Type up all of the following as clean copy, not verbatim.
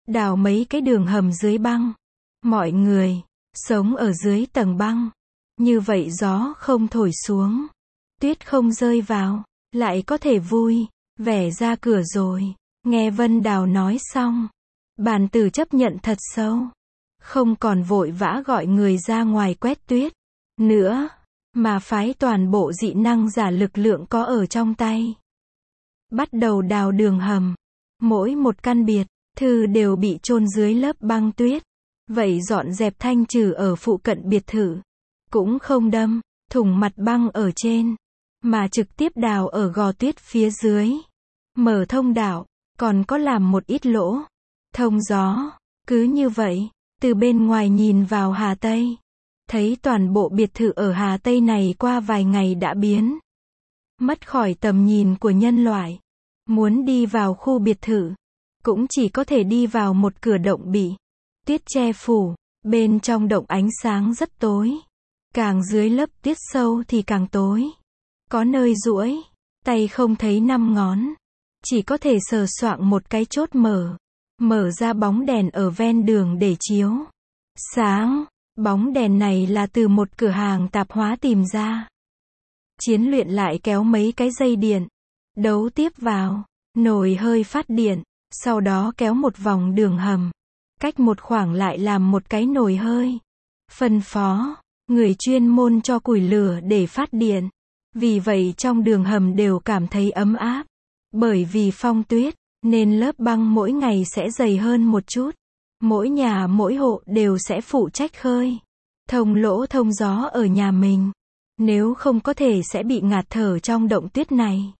đào mấy cái đường hầm dưới băng. Mọi người sống ở dưới tầng băng. Như vậy gió không thổi xuống, tuyết không rơi vào, lại có thể vui vẻ ra cửa rồi. Nghe Vân Đào nói xong, bàn tử chấp nhận thật sâu, không còn vội vã gọi người ra ngoài quét tuyết nữa, mà phái toàn bộ dị năng giả lực lượng có ở trong tay, bắt đầu đào đường hầm. Mỗi một căn biệt thự đều bị chôn dưới lớp băng tuyết. Vậy dọn dẹp thanh trừ ở phụ cận biệt thự, cũng không đâm thủng mặt băng ở trên, mà trực tiếp đào ở gò tuyết phía dưới, mở thông đạo, còn có làm một ít lỗ thông gió. Cứ như vậy, từ bên ngoài nhìn vào Hà Tây, thấy toàn bộ biệt thự ở Hà Tây này qua vài ngày đã biến mất khỏi tầm nhìn của nhân loại. Muốn đi vào khu biệt thự, cũng chỉ có thể đi vào một cửa động bị tuyết che phủ. Bên trong động ánh sáng rất tối, càng dưới lớp tuyết sâu thì càng tối. Có nơi duỗi tay không thấy 5 ngón, chỉ có thể sờ soạng một cái chốt mở ra bóng đèn ở ven đường để chiếu sáng. Bóng đèn này là từ một cửa hàng tạp hóa tìm ra. Chiến luyện lại kéo mấy cái dây điện, đấu tiếp vào nồi hơi phát điện, sau đó kéo một vòng đường hầm, cách một khoảng lại làm một cái nồi hơi. Phân phó người chuyên môn cho củi lửa để phát điện. Vì vậy trong đường hầm đều cảm thấy ấm áp. Bởi vì phong tuyết, nên lớp băng mỗi ngày sẽ dày hơn một chút. Mỗi nhà mỗi hộ đều sẽ phụ trách khơi thông lỗ thông gió ở nhà mình. Nếu không có thể sẽ bị ngạt thở trong động tuyết này.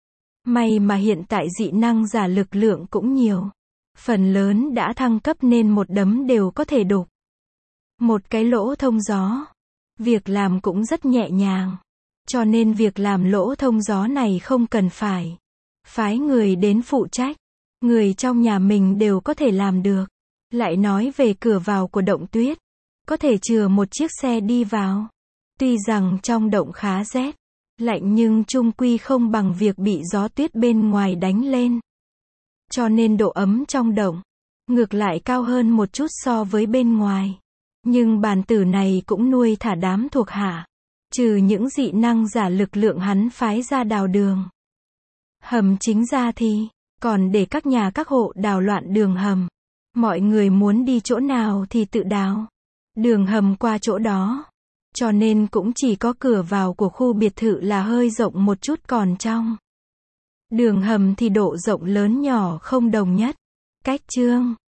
May mà hiện tại dị năng giả lực lượng cũng nhiều. Phần lớn đã thăng cấp nên một đấm đều có thể đục một cái lỗ thông gió. Việc làm cũng rất nhẹ nhàng. Cho nên việc làm lỗ thông gió này không cần phải phái người đến phụ trách. Người trong nhà mình đều có thể làm được. Lại nói về cửa vào của động tuyết, có thể chừa một chiếc xe đi vào. Tuy rằng trong động khá rét, lạnh nhưng chung quy không bằng việc bị gió tuyết bên ngoài đánh lên. Cho nên độ ấm trong động ngược lại cao hơn một chút so với bên ngoài. Nhưng bàn tử này cũng nuôi thả đám thuộc hạ. Trừ những dị năng giả lực lượng hắn phái ra đào đường hầm chính ra thì còn để các nhà các hộ đào loạn đường hầm. Mọi người muốn đi chỗ nào thì tự đào đường hầm qua chỗ đó. Cho nên cũng chỉ có cửa vào của khu biệt thự là hơi rộng một chút, còn trong đường hầm thì độ rộng lớn nhỏ không đồng nhất. Cách chương